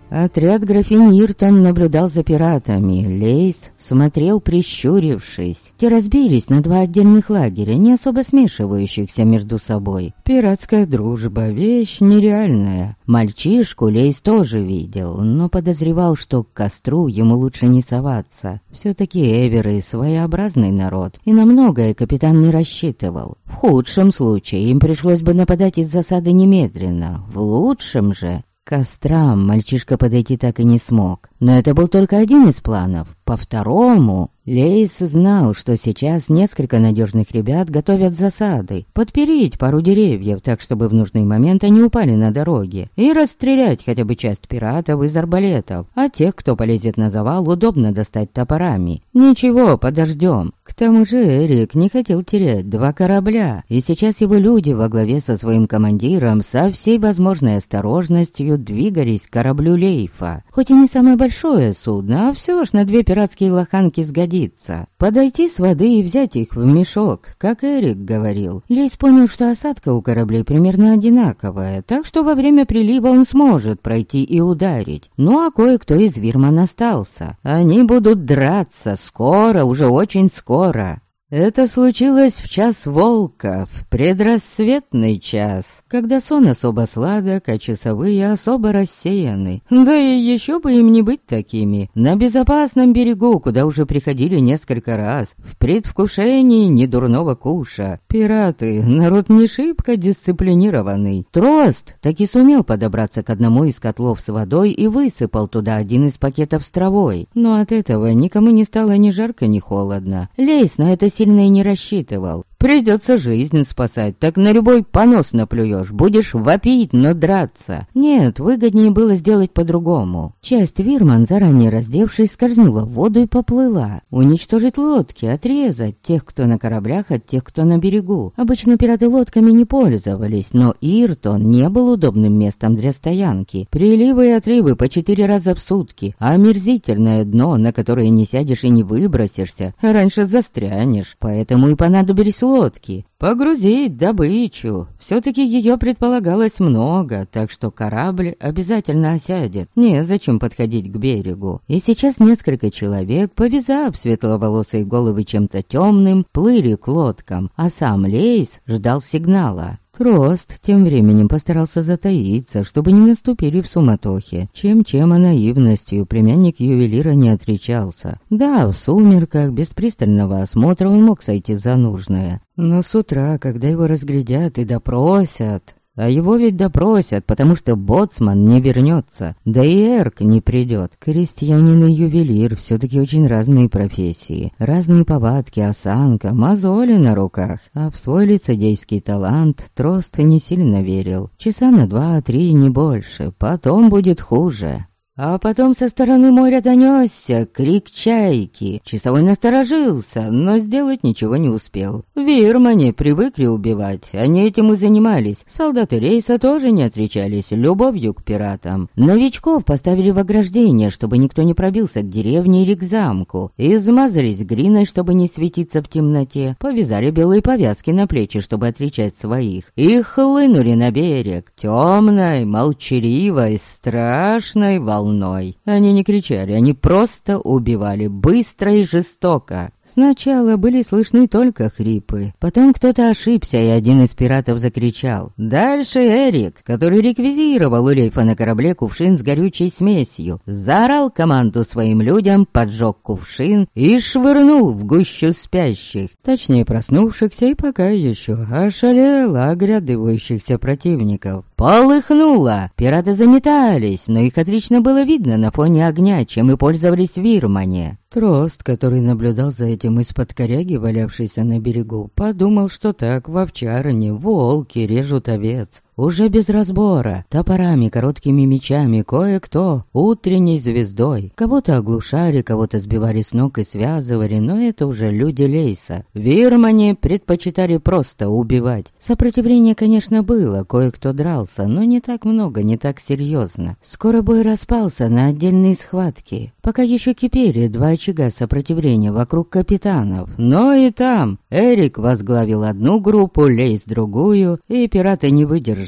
Отряд графини Иртон наблюдал за пиратами. Лейс смотрел, прищурившись. Те разбились на два отдельных лагеря, не особо смешивающихся между собой. Пиратская дружба — вещь нереальная. Мальчишку Лейс тоже видел, но подозревал, что к костру ему лучше не соваться. Все-таки эверы — своеобразный народ, и на многое капитан не рассчитывал. В худшем случае им пришлось бы нападать из засады немедленно. В лучшем же... К кострам мальчишка подойти так и не смог. Но это был только один из планов. По второму... Лейс знал, что сейчас несколько надежных ребят готовят засады, подпереть пару деревьев так, чтобы в нужный момент они упали на дороге, и расстрелять хотя бы часть пиратов из арбалетов, а тех, кто полезет на завал, удобно достать топорами. Ничего, подождем. К тому же Эрик не хотел терять два корабля, и сейчас его люди во главе со своим командиром со всей возможной осторожностью двигались к кораблю Лейфа. Хоть и не самое большое судно, а все ж на две пиратские лоханки сгодится. Подойти с воды и взять их в мешок, как Эрик говорил. Лейс понял, что осадка у кораблей примерно одинаковая, так что во время прилива он сможет пройти и ударить. Ну а кое-кто из вирман остался. Они будут драться скоро, уже очень скоро. Это случилось в час волка, в предрассветный час, когда сон особо сладок, а часовые особо рассеяны. Да и еще бы им не быть такими. На безопасном берегу, куда уже приходили несколько раз, в предвкушении недурного куша. Пираты — народ не шибко дисциплинированный. Трост таки сумел подобраться к одному из котлов с водой и высыпал туда один из пакетов с травой. Но от этого никому не стало ни жарко, ни холодно. Лейс на это сильно и не рассчитывал. Придется жизнь спасать, так на любой понос наплюешь, будешь вопить, но драться. Нет, выгоднее было сделать по-другому. Часть вирман, заранее раздевшись, скользнула в воду и поплыла. Уничтожить лодки, отрезать тех, кто на кораблях, от тех, кто на берегу. Обычно пираты лодками не пользовались, но Иртон не был удобным местом для стоянки. Приливы и отливы по 4 раза в сутки, а омерзительное дно, на которое не сядешь и не выбросишься, раньше застрянешь. Поэтому и понадобились лодки. Погрузить добычу. Все-таки ее предполагалось много, так что корабль обязательно осядет. Незачем подходить к берегу. И сейчас несколько человек, повязав светловолосые головы чем-то темным, плыли к лодкам, а сам Лейс ждал сигнала. Трост тем временем постарался затаиться, чтобы не наступили в суматохе. Чем-чем, а наивностью племянник ювелира не отличался. Да, в сумерках, без пристального осмотра он мог сойти за нужное. Но с утра, когда его разглядят и допросят... А его ведь допросят, потому что боцман не вернется, да и Эрк не придет. Крестьянин и ювелир все-таки очень разные профессии, разные повадки, осанка, мозоли на руках. А в свой лицедейский талант Трост не сильно верил. Часа на 2-3, не больше, потом будет хуже. А потом со стороны моря донесся крик чайки. Часовой насторожился, но сделать ничего не успел. Вирмане привыкли убивать, они этим и занимались. Солдаты рейса тоже не отличались любовью к пиратам. Новичков поставили в ограждение, чтобы никто не пробился к деревне или к замку. Измазались глиной, чтобы не светиться в темноте. Повязали белые повязки на плечи, чтобы отличать своих. И хлынули на берег. Темной, молчаливой, страшной волной. Они не кричали, они просто убивали, быстро и жестоко. Сначала были слышны только хрипы. Потом кто-то ошибся, и один из пиратов закричал. Дальше Эрик, который реквизировал у Лейфа на корабле кувшин с горючей смесью, заорал команду своим людям, поджег кувшин и швырнул в гущу спящих. Точнее, проснувшихся и пока еще ошалело оглядывающихся противников. Полыхнуло! Пираты заметались, но их отлично было видно на фоне огня, чем и пользовались вирмане. Трост, который наблюдал за этим из-под коряги, валявшейся на берегу, подумал, что так в овчарне волки режут овец. Уже без разбора, топорами, короткими мечами, кое-кто утренней звездой. Кого-то оглушали, кого-то сбивали с ног и связывали, но это уже люди Лейса. Вирмане предпочитали просто убивать. Сопротивление, конечно, было, кое-кто дрался, но не так много, не так серьезно. Скоро бой распался на отдельные схватки. Пока еще кипели 2 очага сопротивления вокруг капитанов. Но и там Эрик возглавил одну группу, Лейс другую, и пираты не выдержали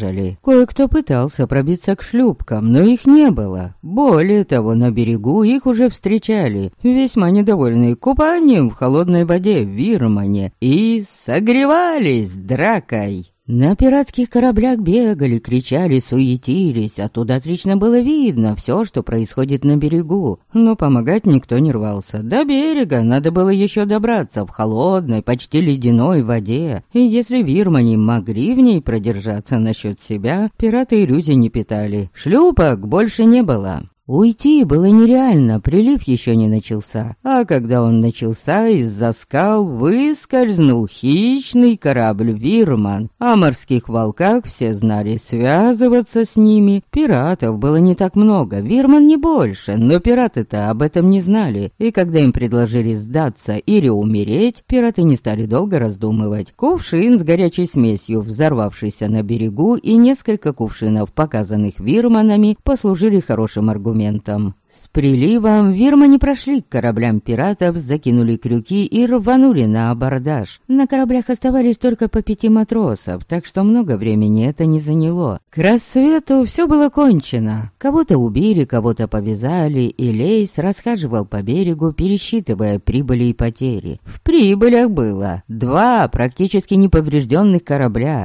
уничтожили. Кое-кто пытался пробиться к шлюпкам, но их не было. Более того, на берегу их уже встречали, весьма недовольные купанием в холодной воде в Вирмане, и согревались дракой. На пиратских кораблях бегали, кричали, суетились, оттуда отлично было видно все, что происходит на берегу. Но помогать никто не рвался. До берега надо было еще добраться в холодной, почти ледяной воде. И если вирмане могли в ней продержаться насчет себя, пираты иллюзий не питали. Шлюпок больше не было. Уйти было нереально, прилив еще не начался. А когда он начался, из-за скал выскользнул хищный корабль «Вирман». О морских волках все знали, связываться с ними. Пиратов было не так много, «Вирман» не больше, но пираты-то об этом не знали. И когда им предложили сдаться или умереть, пираты не стали долго раздумывать. Кувшин с горячей смесью, взорвавшийся на берегу, и несколько кувшинов, показанных «Вирманами», послужили хорошим аргументом. С приливом вирмане прошли к кораблям пиратов, закинули крюки и рванули на абордаж. На кораблях оставались только по 5 матросов, так что много времени это не заняло. К рассвету все было кончено. Кого-то убили, кого-то повязали, и Лейс расхаживал по берегу, пересчитывая прибыли и потери. В прибылях было 2 практически неповрежденных корабля,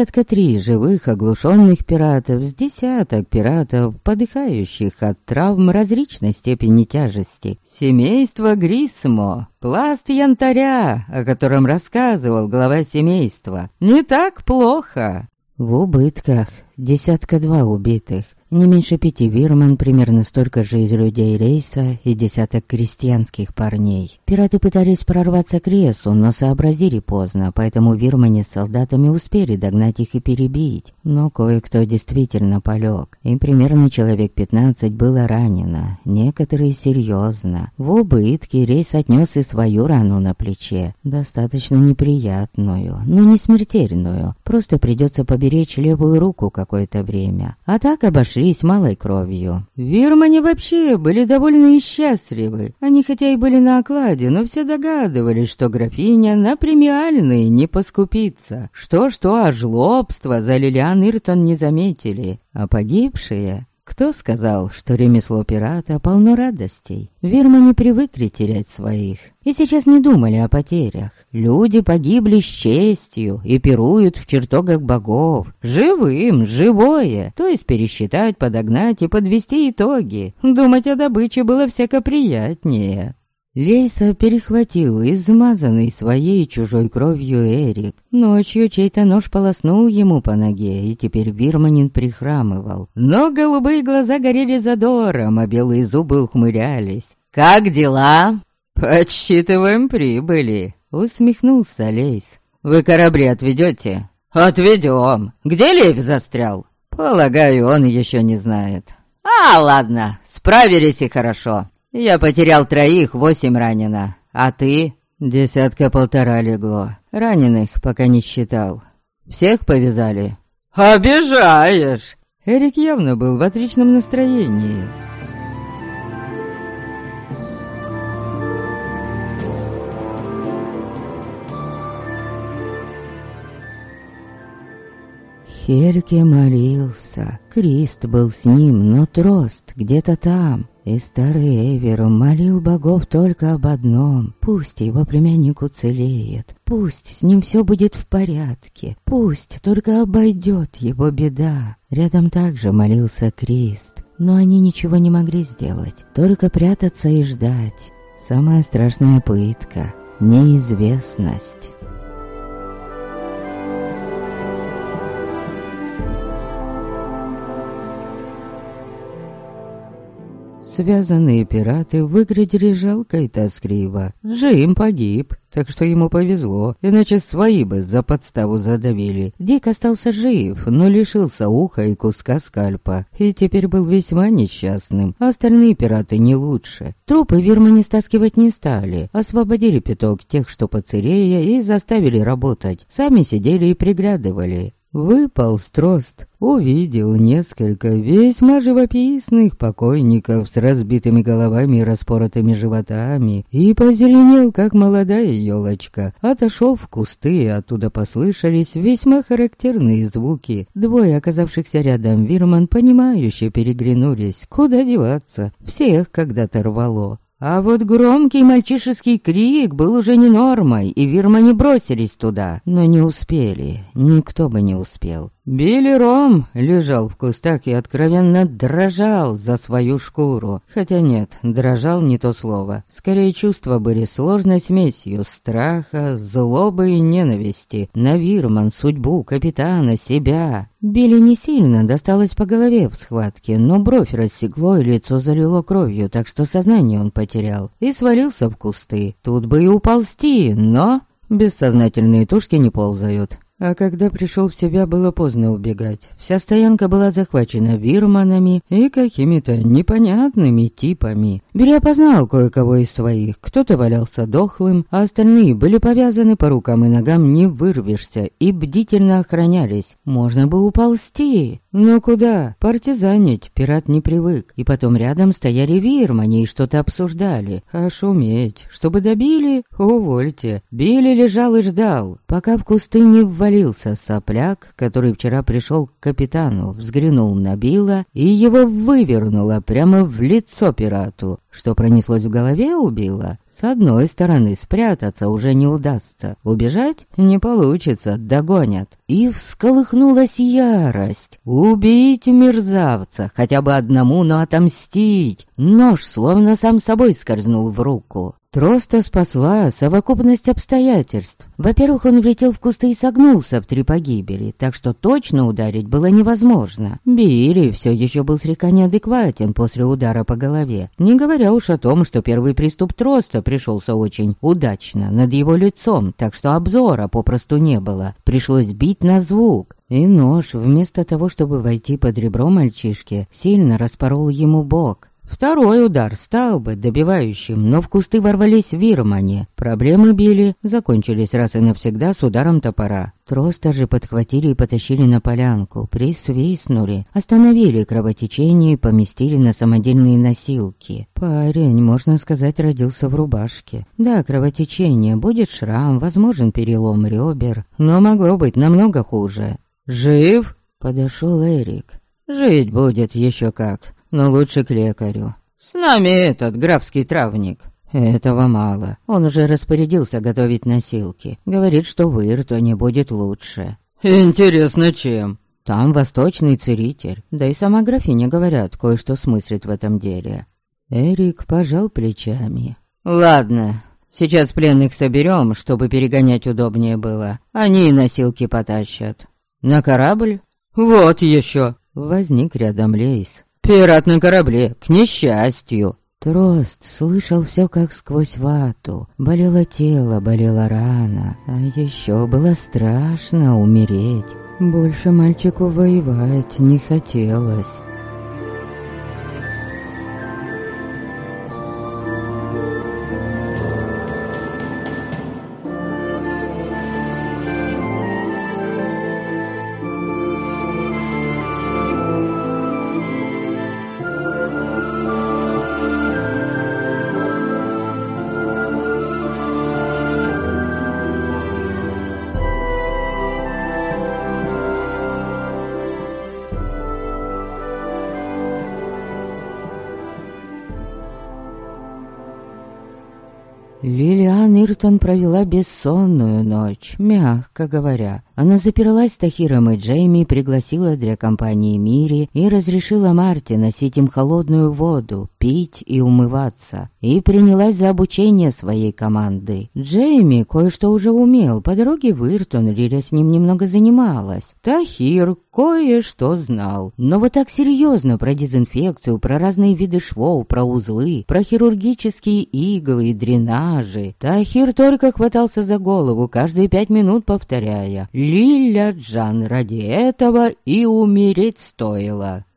3 живых оглушенных пиратов, с десяток пиратов, подыхающих от травм различной степени тяжести. Семейство Грисмо, пласт янтаря, о котором рассказывал глава семейства. Не так плохо. В убытках 2 убитых, не меньше 5 вирман, примерно столько же из людей Рейса и 10 крестьянских парней. Пираты пытались прорваться к лесу, но сообразили поздно, поэтому вирмане с солдатами успели догнать их и перебить. Но кое-кто действительно полег, и примерно человек 15 было ранено, некоторые серьезно. В убытке Рейс отнес и свою рану на плече, достаточно неприятную, но не смертельную, просто придется поберечь левую руку какое-то время. А так обошлись малой кровью. Вирмане вообще были довольны и счастливы. Они хотя и были на окладе, но все догадывались, что графиня на премиальные не поскупится. Что-что, а жлобства за Лилиан Иртон не заметили. А погибшие... Кто сказал, что ремесло пирата полно радостей? Вирмане привыкли терять своих. И сейчас не думали о потерях. Люди погибли с честью и пируют в чертогах богов. Живым, живое. То есть пересчитать, подогнать и подвести итоги. Думать о добыче было всяко приятнее. Лейса перехватил измазанный своей чужой кровью Эрик. Ночью чей-то нож полоснул ему по ноге, и теперь вирманин прихрамывал. Но голубые глаза горели задором, а белые зубы ухмылялись. «Как дела?» «Подсчитываем прибыли», — усмехнулся Лейс. «Вы корабли отведете?» «Отведем. Где Лейв застрял?» «Полагаю, он еще не знает». «А, ладно, справились и хорошо. Я потерял 3, 8 ранено. А ты?» 1,5 легло. Раненых пока не считал. Всех повязали? «Обижаешь!» Эрик явно был в отличном настроении. Хельке молился. Крист был с ним, но Трост где-то там. И старый Эвер молил богов только об одном: пусть его племянник уцелеет, пусть с ним все будет в порядке, пусть только обойдет его беда. Рядом также молился Крист, но они ничего не могли сделать, только прятаться и ждать. Самая страшная пытка — неизвестность. Связанные пираты выглядели жалко и тоскливо. Джим погиб, так что ему повезло, иначе свои бы за подставу задавили. Дик остался жив, но лишился уха и куска скальпа, и теперь был весьма несчастным. Остальные пираты не лучше. Трупы вирмане стаскивать не стали, освободили пяток тех, что поцелее, и заставили работать. Сами сидели и приглядывали. Выполз трост, увидел несколько весьма живописных покойников с разбитыми головами и распоротыми животами и позеленел, как молодая елочка. Отошел в кусты, и оттуда послышались весьма характерные звуки. Двое оказавшихся рядом вирман, понимающе переглянулись. Куда деваться? Всех когда-то рвало. А вот громкий мальчишеский крик был уже не нормой, и вирмане бросились туда, но не успели, никто бы не успел. Билли Ром лежал в кустах и откровенно дрожал за свою шкуру. Хотя нет, дрожал не то слово. Скорее, чувства были сложной смесью страха, злобы и ненависти. На вирман, судьбу, капитана, себя. Билли не сильно досталось по голове в схватке, но бровь рассекло и лицо залило кровью, так что сознание он потерял. И свалился в кусты. Тут бы и уползти, но бессознательные тушки не ползают. А когда пришел в себя, было поздно убегать. Вся стоянка была захвачена вирманами и какими-то непонятными типами. Билли опознал кое-кого из своих. Кто-то валялся дохлым, а остальные были повязаны по рукам и ногам, не вырвешься, и бдительно охранялись. Можно бы уползти. Но куда? Партизанить пират не привык. И потом рядом стояли вирмане и что-то обсуждали. А шуметь, чтобы добили? Увольте. Билли лежал и ждал, пока в кусты не ввалился сопляк, который вчера пришел к капитану, взглянул на Билла и его вывернуло прямо в лицо пирату. Что пронеслось в голове у Билла? С одной стороны, спрятаться уже не удастся. Убежать не получится, догонят. И всколыхнулась ярость. Убить мерзавца, хотя бы одному, но отомстить. Нож словно сам собой скользнул в руку. Троста спасла совокупность обстоятельств. Во-первых, он влетел в кусты и согнулся в 3 погибели, так что точно ударить было невозможно. Билли все еще был слегка неадекватен после удара по голове, не говоря уж о том, что первый приступ Троста пришелся очень удачно над его лицом, так что обзора попросту не было. Пришлось бить на звук. И нож, вместо того, чтобы войти под ребро мальчишки, сильно распорол ему бок. Второй удар стал бы добивающим, но в кусты ворвались вирмане. Проблемы Билли закончились раз и навсегда с ударом топора. Троста же подхватили и потащили на полянку, присвистнули, остановили кровотечение и поместили на самодельные носилки. Парень, можно сказать, родился в рубашке. Да, кровотечение, будет шрам, возможен перелом ребер, но могло быть намного хуже. «Жив?» — подошел Эрик. «Жить будет еще как, но лучше к лекарю. С нами этот графский травник». Этого мало. Он уже распорядился готовить носилки. Говорит, что в Иртоне будет лучше. «Интересно, чем?» «Там восточный целитель. Да и сама графиня, говорят, кое-что смыслит в этом деле». Эрик пожал плечами. «Ладно, сейчас пленных соберем, чтобы перегонять удобнее было. Они и носилки потащат. На корабль?» «Вот еще!» Возник рядом Лейс. «Пират на корабле, к несчастью!» Трост слышал все как сквозь вату. Болело тело, болела рана. А еще было страшно умереть. Больше мальчику воевать не хотелось. Лилиан Иртон провела бессонную ночь, мягко говоря. Она заперлась с Тахиром и Джейми, пригласила для компании Мири и разрешила Марте носить им холодную воду, пить и умываться. И принялась за обучение своей команды. Джейми кое-что уже умел, по дороге в Иртон Лиля с ним немного занималась. Тахир кое-что знал. Но вот так серьезно про дезинфекцию, про разные виды швов, про узлы, про хирургические иглы и дренажи. Тахир только хватался за голову, каждые 5 минут повторяя: «Лиля Джан, ради этого и умереть стоило».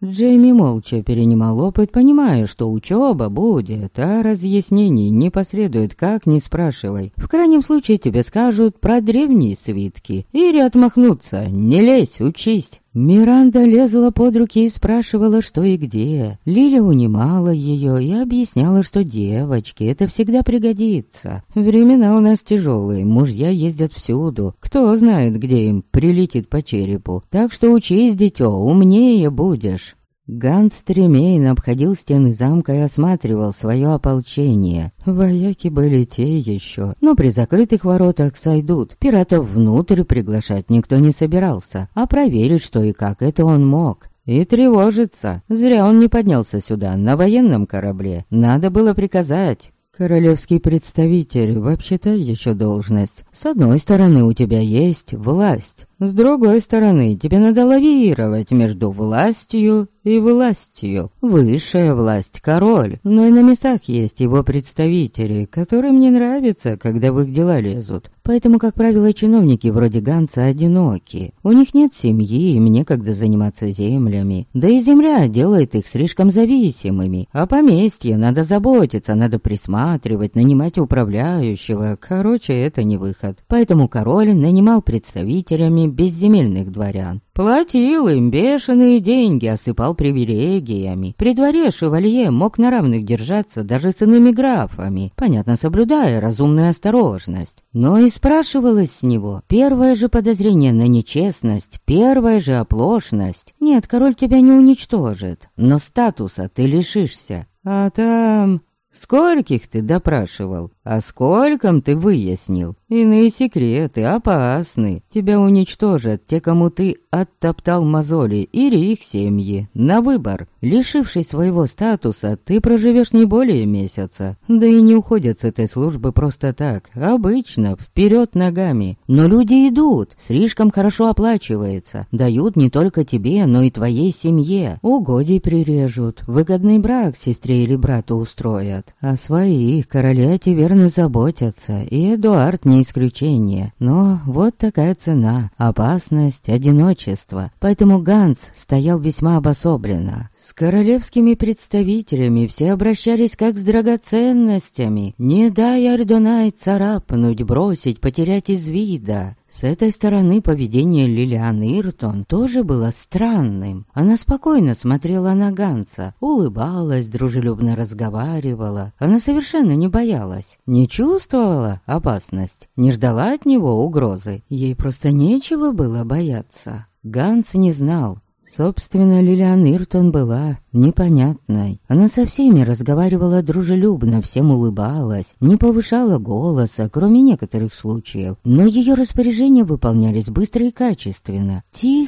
Джейми молча перенимал опыт, понимая, что учеба будет, а разъяснений не последует, как ни спрашивай. В крайнем случае тебе скажут про древние свитки или отмахнутся: «Не лезь, учись». Миранда лезла под руки и спрашивала, что и где. Лиля унимала ее и объясняла, что девочке это всегда пригодится. Времена у нас тяжелые, мужья ездят всюду. Кто знает, где им прилетит по черепу. Так что учись, дитё, умнее будешь. Ганс Тремейн обходил стены замка и осматривал свое ополчение. Вояки были те еще, но при закрытых воротах сойдут. Пиратов внутрь приглашать никто не собирался, а проверить, что и как, это он мог. И тревожиться. Зря он не поднялся сюда, на военном корабле. Надо было приказать. Королевский представитель, вообще-то еще должность. С одной стороны, у тебя есть власть. С другой стороны, тебе надо лавировать между властью и властью. Высшая власть — король, но и на местах есть его представители, которым не нравится, когда в их дела лезут. Поэтому, как правило, чиновники вроде Ганса одиноки. У них нет семьи, им некогда заниматься землями. Да и земля делает их слишком зависимыми. А поместье надо заботиться, надо присматривать, нанимать управляющего. Короче, это не выход. Поэтому король нанимал представителями безземельных дворян. Платил им бешеные деньги, осыпал привилегиями. При дворе шевалье мог на равных держаться даже с иными графами, понятно, соблюдая разумную осторожность. Но и спрашивалось с него первое же подозрение на нечестность, первая же оплошность. Нет, король тебя не уничтожит, но статуса ты лишишься. А там... Скольких ты допрашивал, а скольком ты выяснил? Иные секреты опасны. Тебя уничтожат те, кому ты оттоптал мозоли, или их семьи. На выбор. Лишившись своего статуса, ты проживешь не более месяца. Да и не уходят с этой службы просто так. Обычно, вперед ногами. Но люди идут, слишком хорошо оплачивается. Дают не только тебе, но и твоей семье. Угодий прирежут, выгодный брак сестре или брату устроят. О своих короли эти верно заботятся, и Эдуард не исключение. Но вот такая цена, опасность, одиночество. Поэтому Ганс стоял весьма обособленно. С королевскими представителями все обращались как с драгоценностями. Не дай Ардонай царапнуть, бросить, потерять из вида. С этой стороны поведение Лилиан Иртон тоже было странным. Она спокойно смотрела на Ганса, улыбалась, дружелюбно разговаривала. Она совершенно не боялась, не чувствовала опасность, не ждала от него угрозы. Ей просто нечего было бояться. Ганс не знал. Собственно, Лилиан Иртон была непонятной. Она со всеми разговаривала дружелюбно, всем улыбалась, не повышала голоса, кроме некоторых случаев. Но ее распоряжения выполнялись быстро и качественно.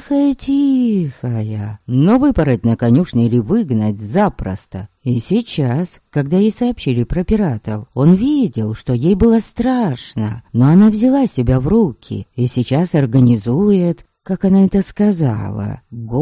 Тихая. Но выпороть на конюшне или выгнать запросто. И сейчас, когда ей сообщили про пиратов, он видел, что ей было страшно. Но она взяла себя в руки и сейчас организует... Как она это сказала?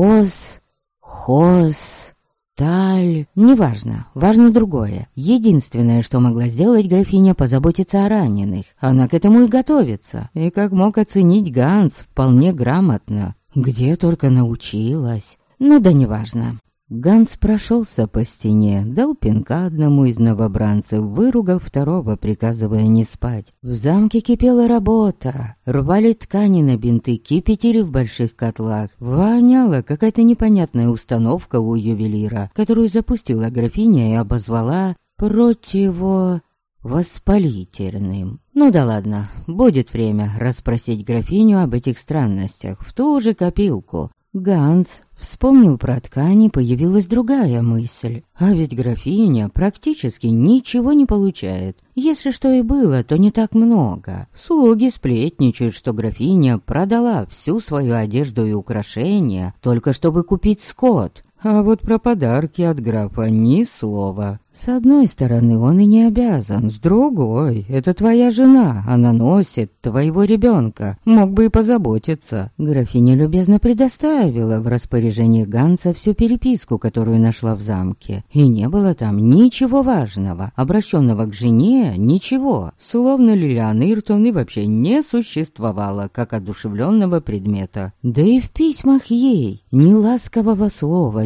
Таль... Неважно, важно другое. Единственное, что могла сделать графиня, позаботиться о раненых. Она к этому и готовится. И как мог оценить Ганс, вполне грамотно. Где только научилась. Ну да неважно. Ганс прошелся по стене, дал пинка одному из новобранцев, выругал второго, приказывая не спать. В замке кипела работа. Рвали ткани на бинты, кипятили в больших котлах. Воняла какая-то непонятная установка у ювелира, которую запустила графиня и обозвала противовоспалительным. Ну да ладно, будет время расспросить графиню об этих странностях в ту же копилку. Ганс вспомнил про ткани, появилась другая мысль. А ведь графиня практически ничего не получает. Если что и было, то не так много. Слуги сплетничают, что графиня продала всю свою одежду и украшения, только чтобы купить скот. А вот про подарки от графа ни слова. С одной стороны, он и не обязан, с другой, это твоя жена, она носит твоего ребенка, мог бы и позаботиться. Графиня любезно предоставила в распоряжение Ганса всю переписку, которую нашла в замке. И не было там ничего важного, обращенного к жене, ничего. Словно Лилиан Иртон и вообще не существовало, как одушевленного предмета. Да и в письмах ей ни ласкового слова,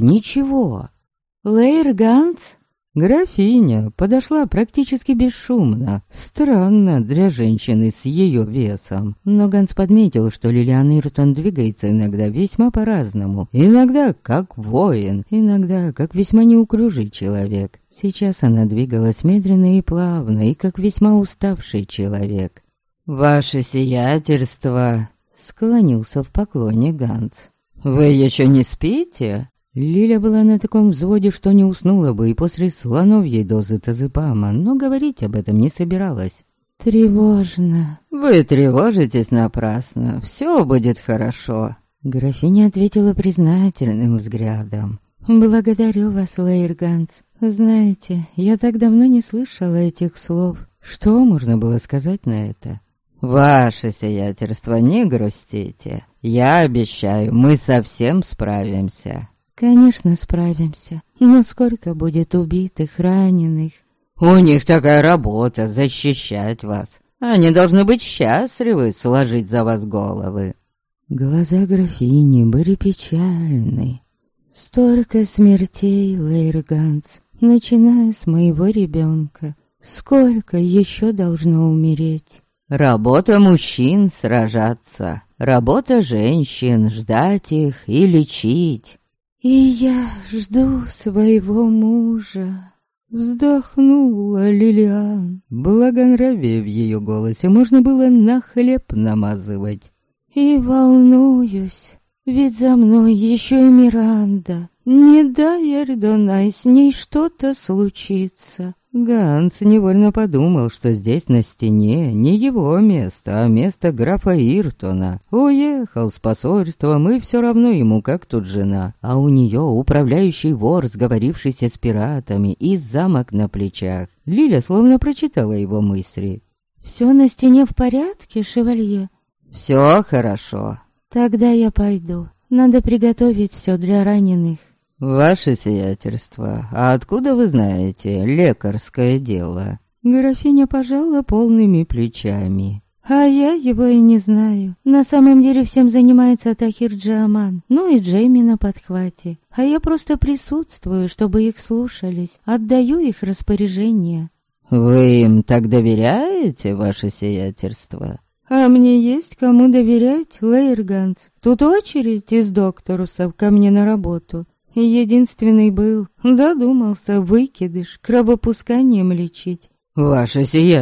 ничего. «Лейр Ганс?» Графиня подошла практически бесшумно. Странно для женщины с ее весом. Но Ганс подметил, что Лилиан Иртон двигается иногда весьма по-разному. Иногда как воин, иногда как весьма неуклюжий человек. Сейчас она двигалась медленно и плавно, и как весьма уставший человек. «Ваше сиятельство!» — склонился в поклоне Ганс. «Вы еще не спите?» Лиля была на таком взводе, что не уснула бы и после слоновьей дозы тазепама, но говорить об этом не собиралась. «Тревожно». «Вы тревожитесь напрасно, все будет хорошо». Графиня ответила признательным взглядом. «Благодарю вас, Лейр Ганс. Знаете, я так давно не слышала этих слов. Что можно было сказать на это?» «Ваше сиятельство, не грустите. Я обещаю, мы совсем справимся». «Конечно, справимся. Но сколько будет убитых, раненых?» «У них такая работа — защищать вас. Они должны быть счастливы сложить за вас головы». Глаза графини были печальны. «Столько смертей, Лейр Ганс, начиная с моего ребенка. Сколько еще должно умереть?» «Работа мужчин — сражаться. Работа женщин — ждать их и лечить». «И я жду своего мужа», — вздохнула Лилиан. Благонравие в ее голосе можно было на хлеб намазывать. «И волнуюсь, ведь за мной еще и Миранда. Не дай, Эрдонай, с ней что-то случится». Ганс невольно подумал, что здесь на стене не его место, а место графа Иртона. Уехал с посольством, и все равно ему как тут жена. А у нее управляющий вор, сговорившийся с пиратами, и замок на плечах. Лиля словно прочитала его мысли. «Все на стене в порядке, шевалье?» «Все хорошо». «Тогда я пойду. Надо приготовить все для раненых». «Ваше сиятельство, а откуда вы знаете лекарское дело?» Графиня пожала полными плечами. «А я его и не знаю. На самом деле всем занимается Тахир Джаман, ну и Джейми на подхвате. А я просто присутствую, чтобы их слушались, отдаю их распоряжение». «Вы им так доверяете, ваше сиятельство?» «А мне есть кому доверять, Лейр Ганс. Тут очередь из докторусов ко мне на работу». Единственный был, додумался выкидыш кровопусканием лечить. «Ваше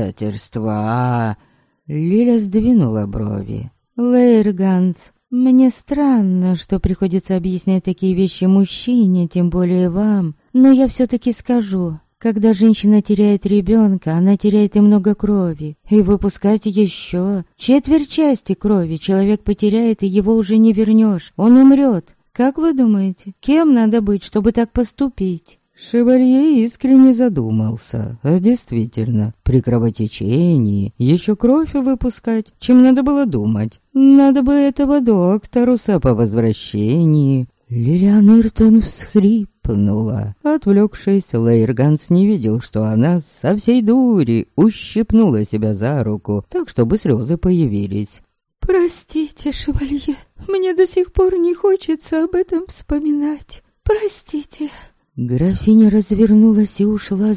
сиятельство, Лиля сдвинула брови. «Лейр Ганс, мне странно, что приходится объяснять такие вещи мужчине, тем более вам, но я все-таки скажу. Когда женщина теряет ребенка, она теряет и много крови, и выпускать еще четверть части крови человек потеряет, и его уже не вернешь, он умрет. Как вы думаете, кем надо быть, чтобы так поступить?» Шевалье искренне задумался. А действительно, при кровотечении еще кровь выпускать, чем надо было думать. Надо бы этого докторуса по возвращении. Лилиан Иртон всхрипнула. Отвлекшись, Лейр Ганс не видел, что она со всей дури ущипнула себя за руку, так чтобы слезы появились. «Простите, шевалье, мне до сих пор не хочется об этом вспоминать. Простите». Графиня развернулась и ушла,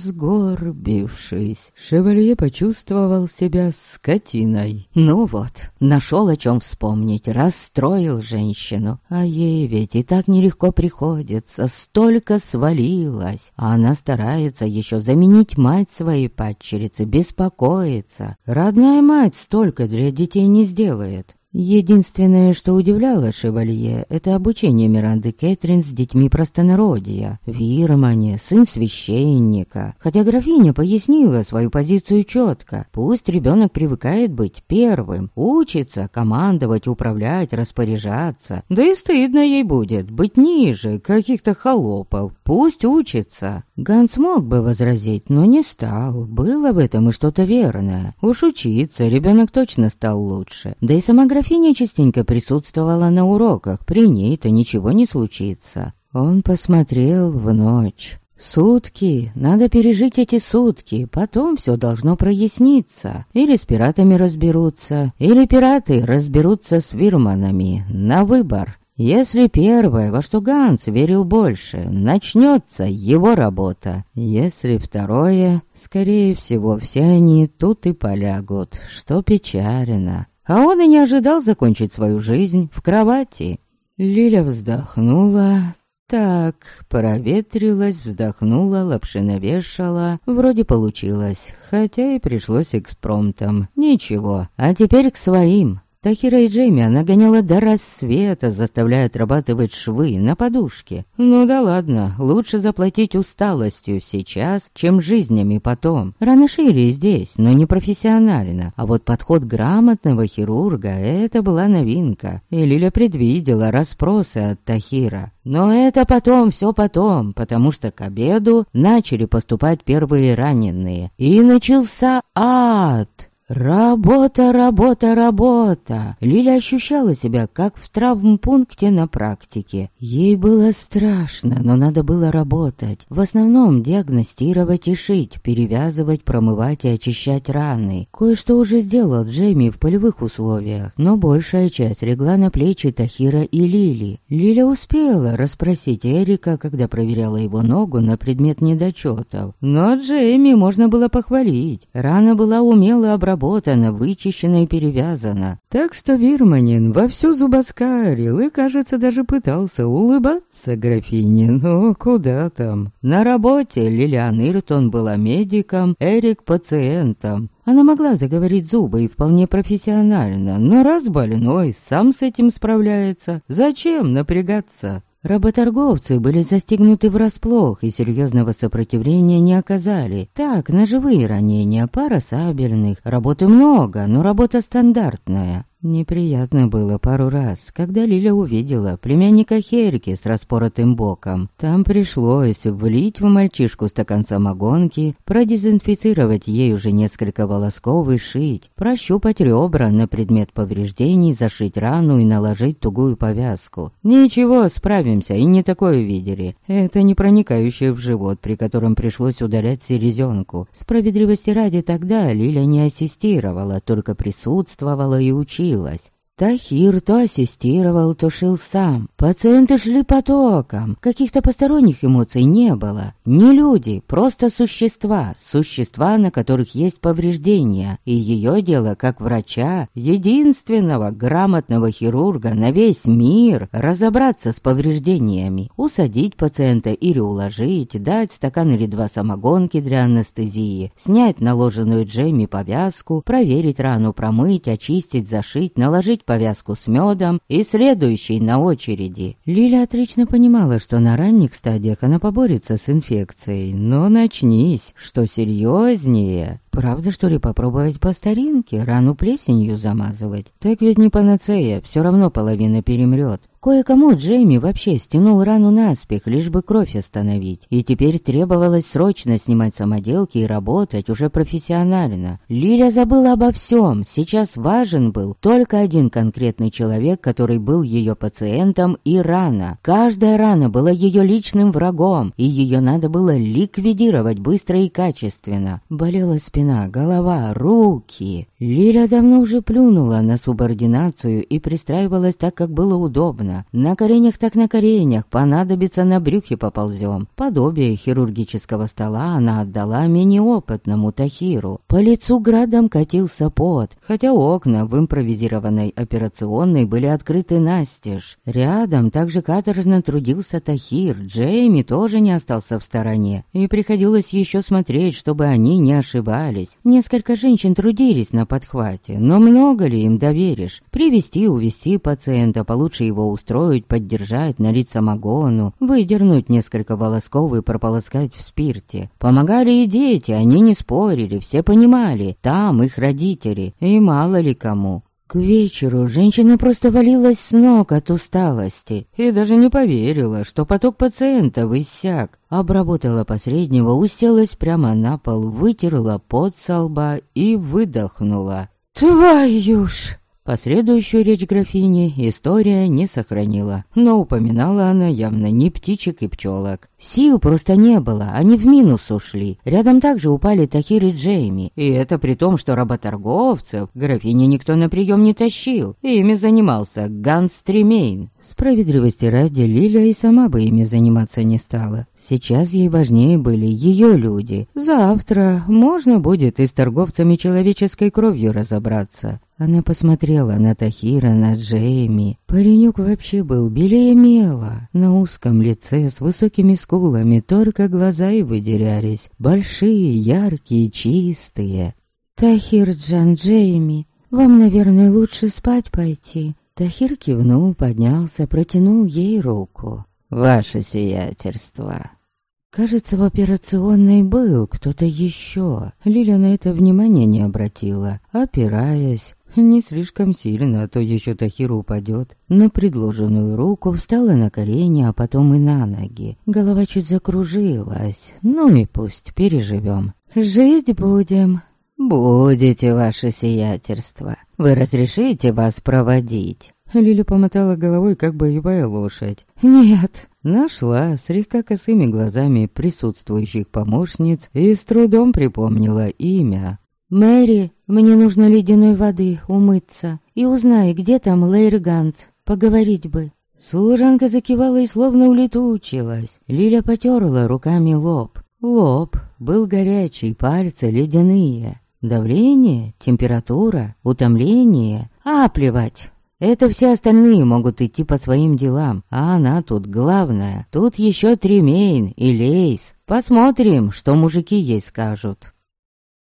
сгорбившись. Шевалье почувствовал себя скотиной. Ну вот, нашел о чем вспомнить, расстроил женщину. А ей ведь и так нелегко приходится, столько свалилось. А она старается еще заменить мать своей падчерицы, беспокоится. Родная мать столько для детей не сделает. Единственное, что удивляло шевалье, это обучение Миранды Кэтрин с детьми простонародья. Вирмане, сын священника. Хотя графиня пояснила свою позицию четко. Пусть ребенок привыкает быть первым, учится командовать, управлять, распоряжаться. Да и стыдно ей будет быть ниже каких-то холопов. Пусть учится. Ганс мог бы возразить, но не стал. Было в этом и что-то верное. Уж учиться ребенок точно стал лучше. Да и сама графиня частенько присутствовала на уроках, при ней-то ничего не случится. Он посмотрел в ночь. Сутки, надо пережить эти сутки, потом все должно проясниться. Или с пиратами разберутся, или пираты разберутся с вирманами. На выбор. Если первое, во что Ганс верил больше, начнется его работа. Если второе, скорее всего, все они тут и полягут, что печально. А он и не ожидал закончить свою жизнь в кровати. Лиля вздохнула. Так, проветрилась, вздохнула, лапши навешала. Вроде получилось, хотя и пришлось экспромтом. Ничего, а теперь к своим. Тахира и Джейми она гоняла до рассвета, заставляя отрабатывать швы на подушке. Ну да ладно, лучше заплатить усталостью сейчас, чем жизнями потом. Раны шили здесь, но не профессионально. А вот подход грамотного хирурга — это была новинка. И Лиля предвидела расспросы от Тахира. Но это потом, все потом, потому что к обеду начали поступать первые раненые. И начался ад. Работа, работа, работа. Лиля ощущала себя, как в травмпункте на практике. Ей было страшно, но надо было работать. В основном диагностировать и шить, перевязывать, промывать и очищать раны. Кое-что уже сделал Джейми в полевых условиях, но большая часть легла на плечи Тахира и Лили. Лиля успела расспросить Эрика, когда проверяла его ногу на предмет недочетов. Но Джейми можно было похвалить. Рана была умело обработана, вычищена и перевязана. Так что Вирманин вовсю зубоскалил и, кажется, даже пытался улыбаться графине. Но куда там? На работе Лилиан Иртон была медиком, Эрик пациентом. Она могла заговорить зубы и вполне профессионально, но раз больной сам с этим справляется, зачем напрягаться? Работорговцы были застигнуты врасплох и серьезного сопротивления не оказали. Так, ножевые ранения, пара сабельных, работы много, но работа стандартная. Неприятно было пару раз, когда Лиля увидела племянника Херки с распоротым боком. Там пришлось влить в мальчишку стакан самогонки, продезинфицировать ей уже несколько волосков и шить, прощупать ребра на предмет повреждений, зашить рану и наложить тугую повязку. Ничего, справимся, и не такое видели. Это не проникающее в живот, при котором пришлось удалять селезенку. Справедливости ради, тогда Лиля не ассистировала, только присутствовала и училась. Тахир то ассистировал, то шил сам. Пациенты шли потоком. Каких-то посторонних эмоций не было. Не люди, просто существа. Существа, на которых есть повреждения. И ее дело, как врача, единственного грамотного хирурга на весь мир, разобраться с повреждениями. Усадить пациента или уложить, дать стакан или два самогонки для анестезии, снять наложенную Джейми повязку, проверить рану, промыть, очистить, зашить, наложить повязку с медом и следующей на очереди. Лиля отлично понимала, что на ранних стадиях она поборется с инфекцией, но начнись, что серьезнее. Правда, что ли, попробовать по старинке, рану плесенью замазывать? Так ведь не панацея, все равно половина перемрет. Кое-кому Джейми вообще стянул рану наспех, лишь бы кровь остановить. И теперь требовалось срочно снимать самоделки и работать уже профессионально. Лиля забыла обо всем. Сейчас важен был только один конкретный человек, который был ее пациентом, и рана. Каждая рана была ее личным врагом, и ее надо было ликвидировать быстро и качественно. Болела спина, голова, руки. Лиля давно уже плюнула на субординацию и пристраивалась так, как было удобно. На коленях так на коленях, понадобится, на брюхе поползем. Подобие хирургического стола она отдала менее опытному Тахиру. По лицу градом катился пот, хотя окна в импровизированной операционной были открыты настежь. Рядом также каторжно трудился Тахир, Джейми тоже не остался в стороне. И приходилось еще смотреть, чтобы они не ошибались. Несколько женщин трудились на подхвате, но много ли им доверишь? Привести, увести пациента, получше его устроить, поддержать, налить самогону, выдернуть несколько волосков и прополоскать в спирте. Помогали и дети, они не спорили, все понимали, там их родители, и мало ли кому. К вечеру женщина просто валилась с ног от усталости и даже не поверила, что поток пациентов иссяк. Обработала посреднего, уселась прямо на пол, вытерла пот со лба и выдохнула. «Твою ж!» Последующую речь графини история не сохранила, но упоминала она явно не птичек и пчелок. Сил просто не было, они в минус ушли. Рядом также упали Тахир и Джейми, и это при том, что работорговцев графине никто на прием не тащил. Ими занимался Ганс Тремейн. Справедливости ради, Лиля и сама бы ими заниматься не стала. Сейчас ей важнее были ее люди. Завтра можно будет и с торговцами человеческой кровью разобраться. Она посмотрела на Тахира, на Джейми. Паренек вообще был белее мела. На узком лице с высокими скулами только глаза и выделялись. Большие, яркие, чистые. «Тахир Джан, Джейми, вам, наверное, лучше спать пойти». Тахир кивнул, поднялся, протянул ей руку. «Ваше сиятельство». Кажется, в операционной был кто-то еще. Лиля на это внимания не обратила, опираясь. Не слишком сильно, а то еще Тахир упадет. На предложенную руку встала на колени, а потом и на ноги. Голова чуть закружилась. Ну и пусть, переживем. Жить будем. Будете, ваше сиятельство. Вы разрешите вас проводить? Лиля помотала головой, как боевая лошадь. «Нет». Нашла слегка косыми глазами присутствующих помощниц и с трудом припомнила имя. «Мэри, мне нужно ледяной воды умыться. И узнай, где там Лейр Ганс. Поговорить бы». Служанка закивала и словно улетучилась. Лиля потерла руками лоб. Лоб был горячий, пальцы ледяные. Давление, температура, утомление. А плевать. Это все остальные могут идти по своим делам, а она тут главная. Тут еще Тремейн и Лейс. Посмотрим, что мужики ей скажут.